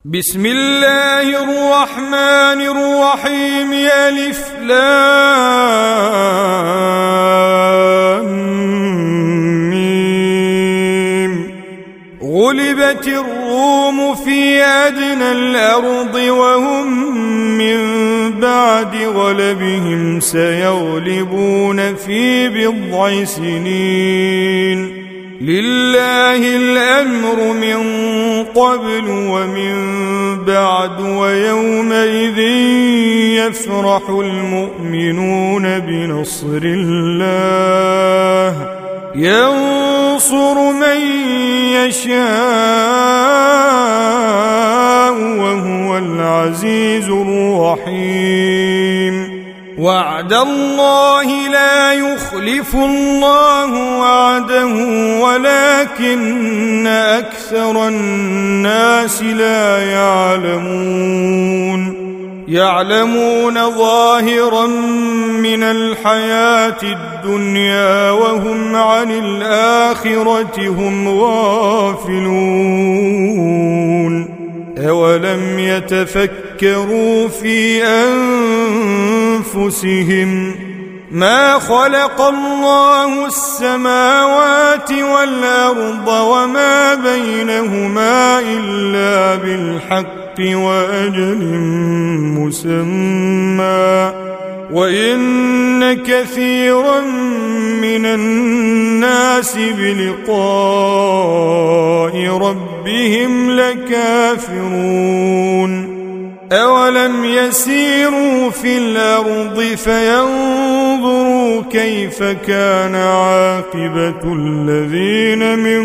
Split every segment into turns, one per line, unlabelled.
بسم الله الرحمن الرحيم. ألف لام ميم. غلبت الروم في أدنى الأرض وهم من بعد غلبهم سيغلبون في بضع سنين. لله الأمر من قبل ومن بعد ويومئذ يفرح المؤمنون بنصر الله ينصر من يشاء وهو العزيز الرحيم. وعد الله لا يخلف الله وعده ولكن أكثر الناس لا يعلمون ظاهرا من الحياة الدنيا وهم عن الآخرة هم غافلون. أولم يتفكروا في أنفسهم ما خلق الله السماوات والأرض وما بينهما إلا بالحق وأجل مسمى وإن كثيرا من الناس بلقاء ربهم لكافرون. أولم يسيروا في الأرض فينظروا كيف كان عاقبة الذين من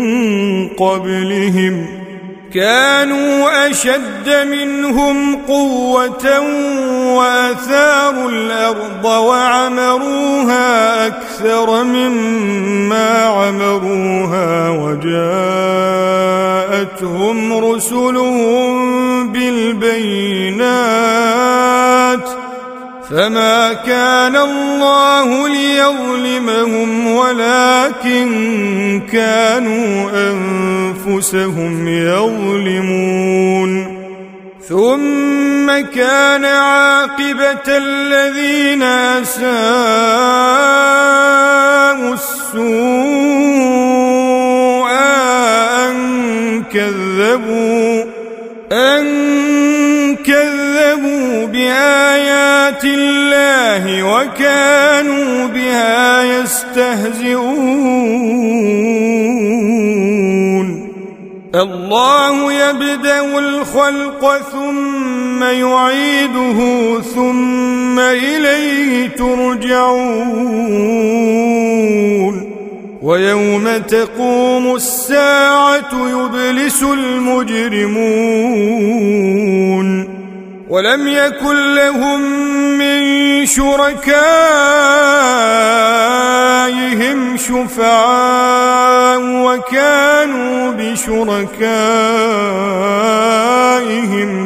قبلهم كانوا أشد منهم قوة وأثاروا الأرض وعمروها أكثر مما عمروها وجاءتهم رسلهم بالبينات فما كان الله ليظلمهم ولكن كانوا أنفسهم يظلمون. ثم كان عاقبة الذين أساءوا السوء أن كذبوا بآيات الله وكانوا بها يستهزئون. الله يبدأ الخلق ثم يعيده ثم إليه ترجعون. ويوم تقوم الساعة يبلس المجرمون ولم يكن لهم من شركائهم شفعاء وكانوا بشركائهم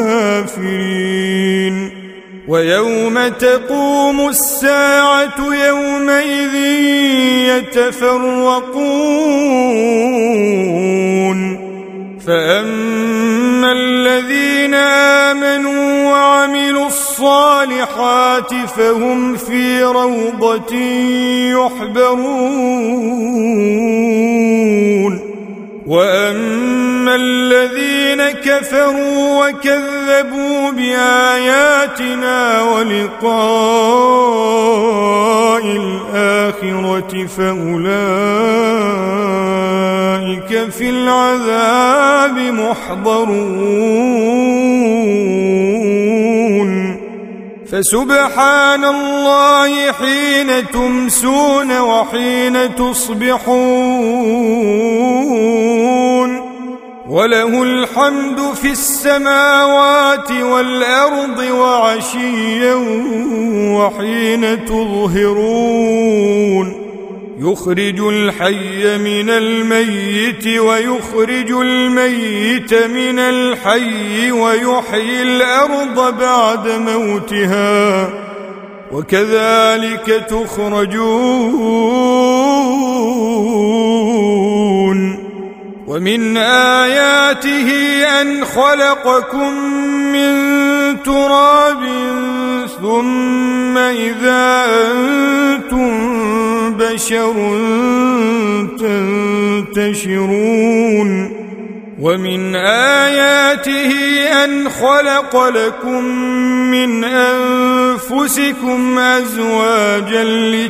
كافرين. ويوم تقوم الساعة يومئذ يتفرقون. فأما الذين آمنوا وعملوا الصالحات فهم في روضة يحبرون. وأما الذين كفروا وكذبوا بآياتنا ولقاء الآخرة فأولئك في العذاب محضرون. فسبحان الله حين تمسون وحين تصبحون وله الحمد في السماوات والأرض وعشيا وحين تظهرون. يخرج الحي من الميت ويخرج الميت من الحي ويحيي الأرض بعد موتها وكذلك تخرجون. ومن آياته أن خلقكم من تراب ثم إذا أنتم بشر تنتشرون ومن آياته أن خلق لكم من أنفسكم أزواجا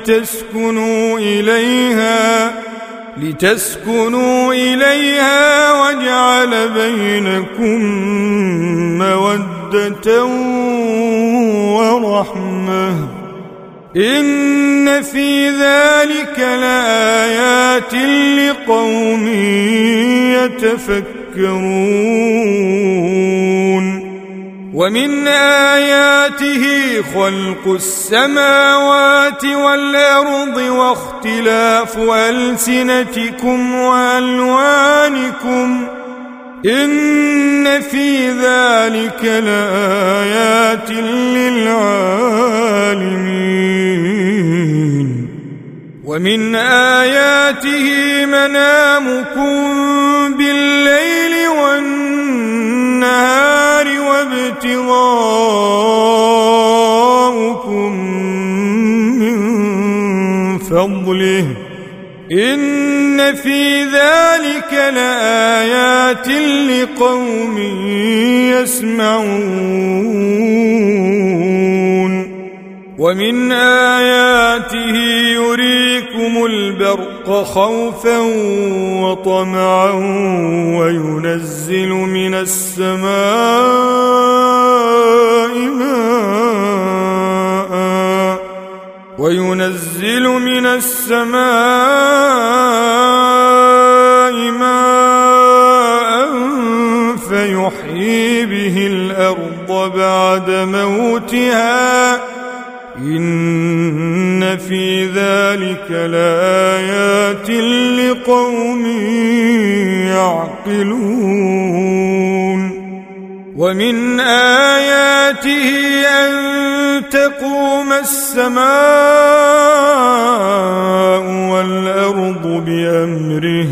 لتسكنوا إليها وجعل بينكم مودة ورحمة إن في ذلك لآيات لقوم يتفكرون ومن آياته خلق السماوات والأرض واختلاف ألسنتكم وألوانكم إن في ذلك لآيات للعالمين ومن آياته منامكم بالليل والنهار وابتغاؤكم من فضله إن في ذلك لآيات لقوم يسمعون ومن آياته يريكم البرق خوفا وطمعا وينزل من السماء ماء فيحيي به الأرض بعد موتها إن في ذلك لآيات لقوم يعقلون ومن آياته أن تقوم السماء والأرض بأمره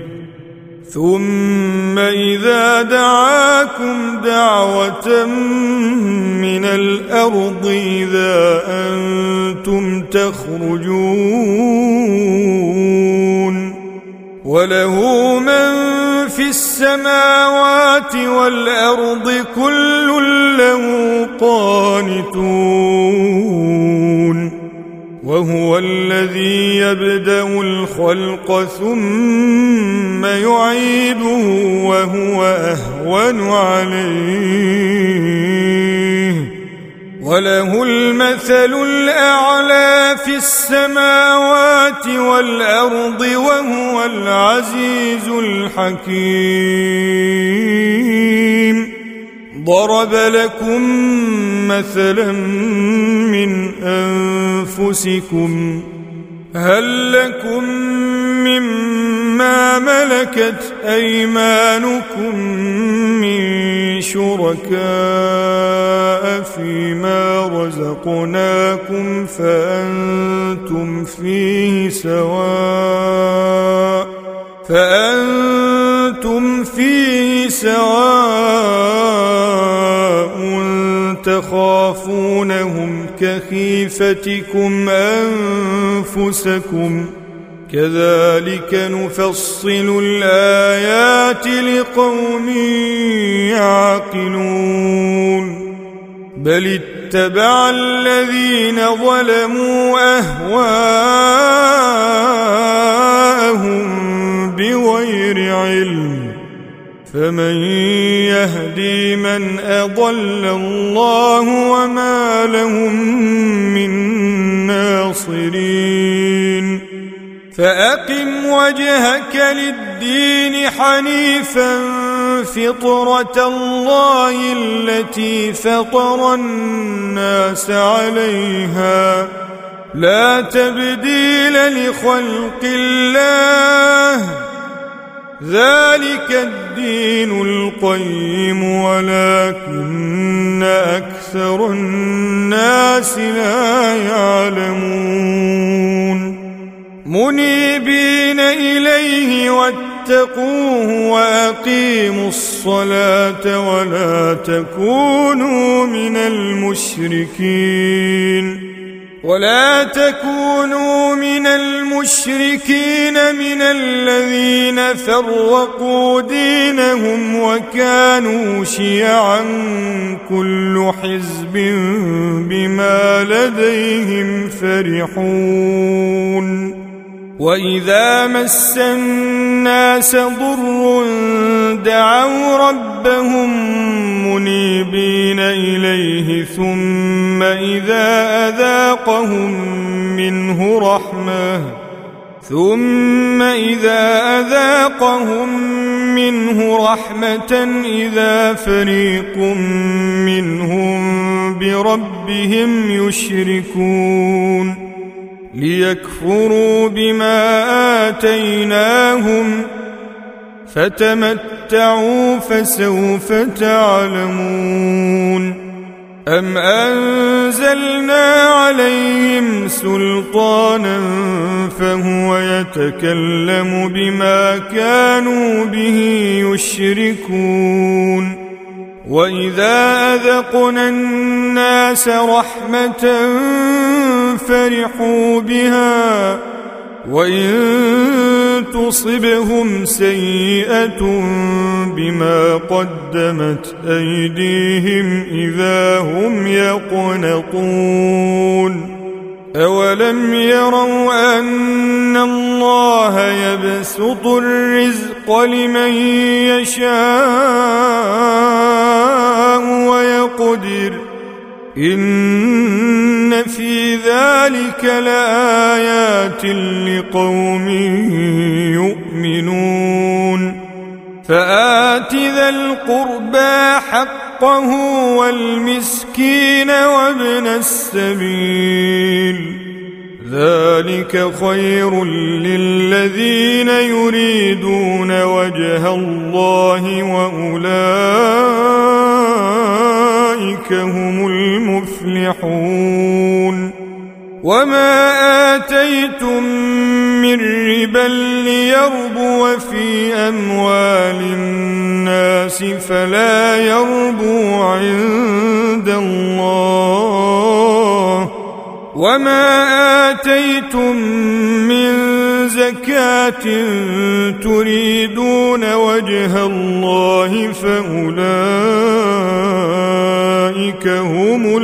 ثم إذا دعاكم دعوة من الأرض إذا أنتم تخرجون وله من في السماوات والأرض كل له قانتون وهو الذي يبدأ الخلق ثم يعيده وهو أهون عليه وله المثل الأعلى في السماوات والأرض وهو العزيز الحكيم ضرب لكم مثلا من أنفسكم هل لكم مما ملكت أيمانكم من شركاء فيما رزقناكم فأنتم فيه سواء تخافونهم كخيفتكم أنفسكم كذلك نفصل الآيات لقوم يعقلون بل اتبع الذين ظلموا أهواءهم بغير علم فمن يهدي من أضل الله وما لهم من ناصرين فأقم وجهك للدين حنيفا فطرة الله التي فطر الناس عليها لا تبديل لخلق الله ذلك الدين القيم ولكن أكثر الناس لا يعلمون منيبين إليه واتقوه وأقيموا الصلاة ولا تكونوا من المشركين من الذين فرقوا دينهم وكانوا شيعا كل حزب بما لديهم فرحون وإذا مس الناس ضر دعوا ربهم منيبين إليه ثم إذا أذاقهم منه رحمة إذا فريق منهم بربهم يشركون ليكفروا بما آتيناهم فتمتعوا فسوف تعلمون أم أنزلنا عليهم سلطانا فهو يتكلم بما كانوا به يشركون وإذا أذقنا الناس رحمة فرحوا بها وإن تصبهم سيئة بما قدمت أيديهم إذا هم يقنطون أولم يروا أن الله يبسط الرزق لمن يشاء ويقدر إن في ذلك لآيات لقوم يؤمنون فآت ذا القربى حقه والمسكين وابن السبيل ذلك خير للذين يريدون وجه الله وأولئك هم المفلحون وما آتيتم من ربا ليربو في أموال الناس فلا يربو عند الله وما آتيتم من زكاة تريدون وجه الله فأولئك هم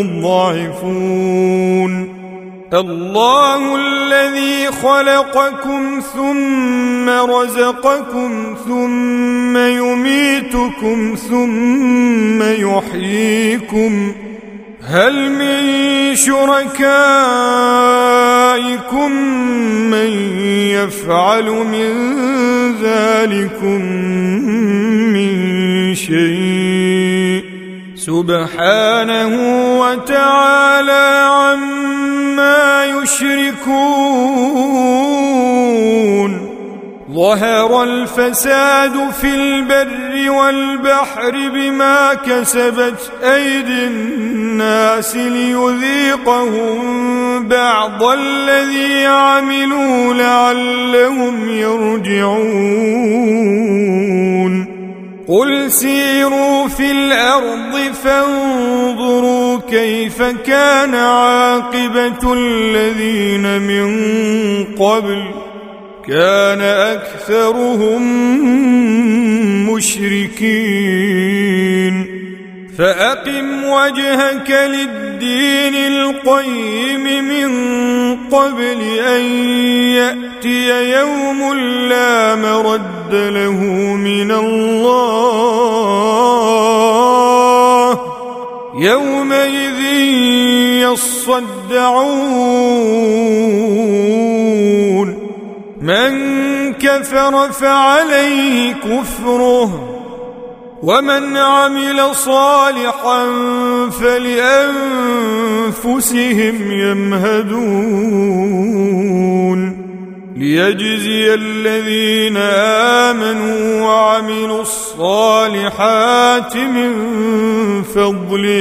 المضاعفون الله الذي خلقكم ثم رزقكم ثم يميتكم ثم يحييكم هل من شركائكم من يفعل من ذلكم من شيء سبحانه وتعالى عما يشركون ظهر الفساد في البر والبحر بما كسبت أيدي الناس ليذيقهم بعض الذي عملوا لعلهم يرجعون قل سيروا في الأرض فانظروا كيف كان عاقبة الذين من قبل كان أكثرهم مشركين فأقم وجهك للدين القيم من قبل أن يأتي يوم لا مرد له من الله يومئذ يصدعون من كفر فعليه كفره ومن عمل صالحا فلأنفسهم يمهدون ليجزي الذين آمنوا وعملوا الصالحات من فضله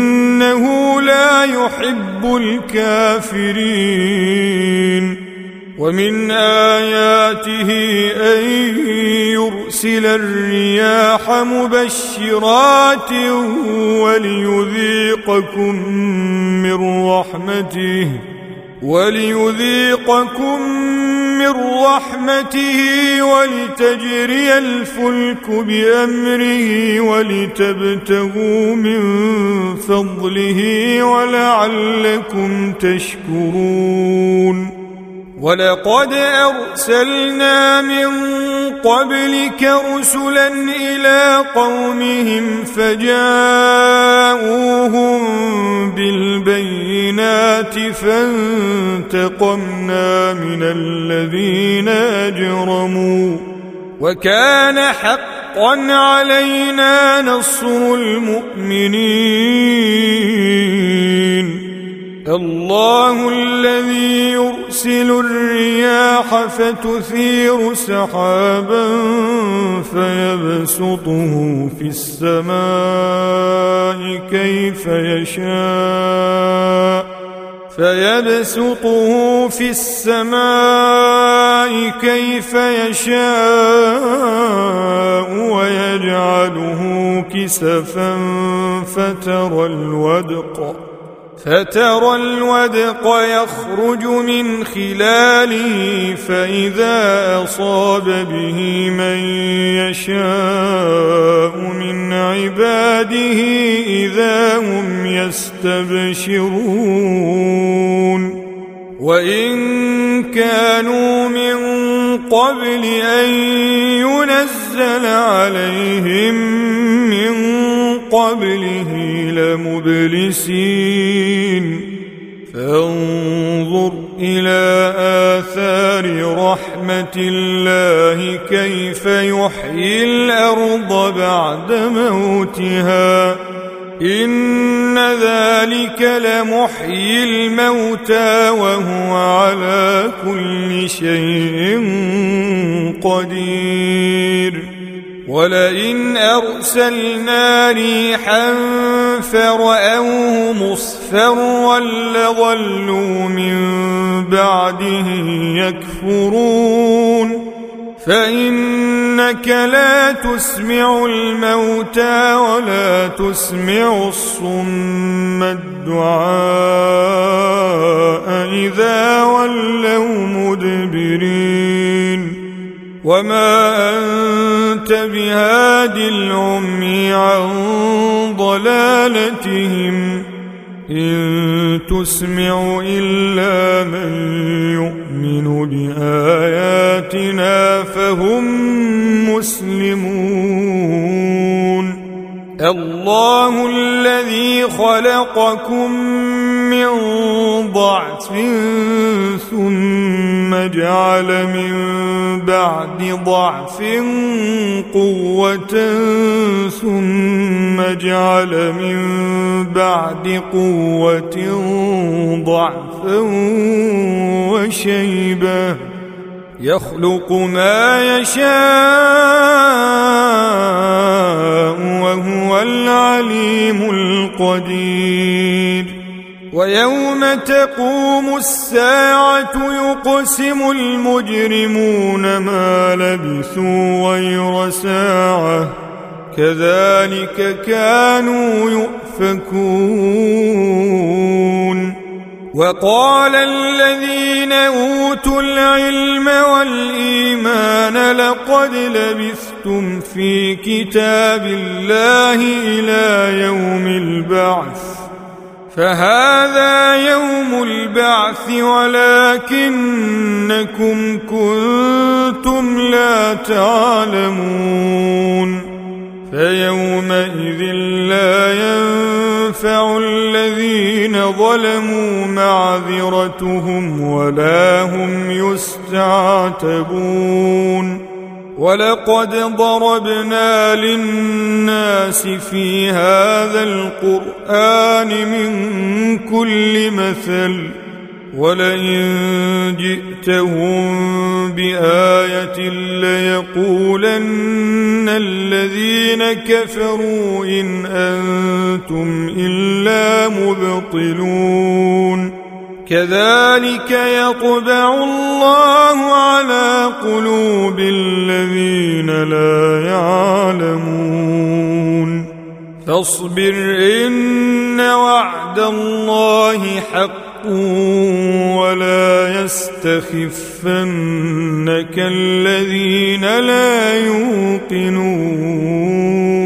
إنه لا يحب الكافرين ومن آياته أن يرسل الرياح مبشرات وليذيقكم من رحمته ولتجري الفلك بأمره ولتبتغوا من فضله ولعلكم تشكرون ولقد أرسلنا من قبلك رسلا إلى قومهم فجاءوهم بالبينات فانتقمنا من الذين أجرموا وكان حقا علينا نصر المؤمنين الله الذي يرسل الرياح فتثير سحابا فيبسطه في السماء كيف يشاء ويجعله كسفا فترى الودق يخرج من خلاله فإذا أصاب به من يشاء من عباده إذا هم يستبشرون وإن كانوا من قبل أن ينزل عليهم من قبله لمبلسين فانظر إلى آثار رحمة الله كيف يحيي الأرض بعد موتها إن ذلك لمحيي الموتى وهو على كل شيء قدير ولئن أرسلنا ريحا فرأوه مصفرا لظلوا من بعده يكفرون فإنك لا تسمع الموتى ولا تسمع الصم الدعاء إذا ولوا مدبرين وما أنت بهاد العمي عن ضلالتهم إن تسمع إلا من يؤمن بآياتنا فهم مسلمون الله الذي خلقكم من ضعف ثم جعل من بعد ضعف قوة ثم جعل من بعد قوة ضعفا وشيبة يخلق ما يشاء وهو العليم القدير ويوم تقوم الساعة يقسم المجرمون ما لبثوا غير ساعة كذلك كانوا يؤفكون وقال الذين أوتوا العلم والإيمان لقد لبثتم في كتاب الله إلى يوم البعث فهذا يوم البعث ولكنكم كنتم لا تعلمون فيومئذ لا ينفع الذين ظلموا معذرتهم ولا هم يستعتبون ولقد ضربنا للناس في هذا القرآن من كل مثل ولئن جئتهم بآية ليقولن الذين كفروا إن أنتم إلا مبطلون كذلك يطبع الله على قلوب الذين لا يعلمون فاصبر إن وعد الله حق ولا يستخفنك الذين لا يوقنون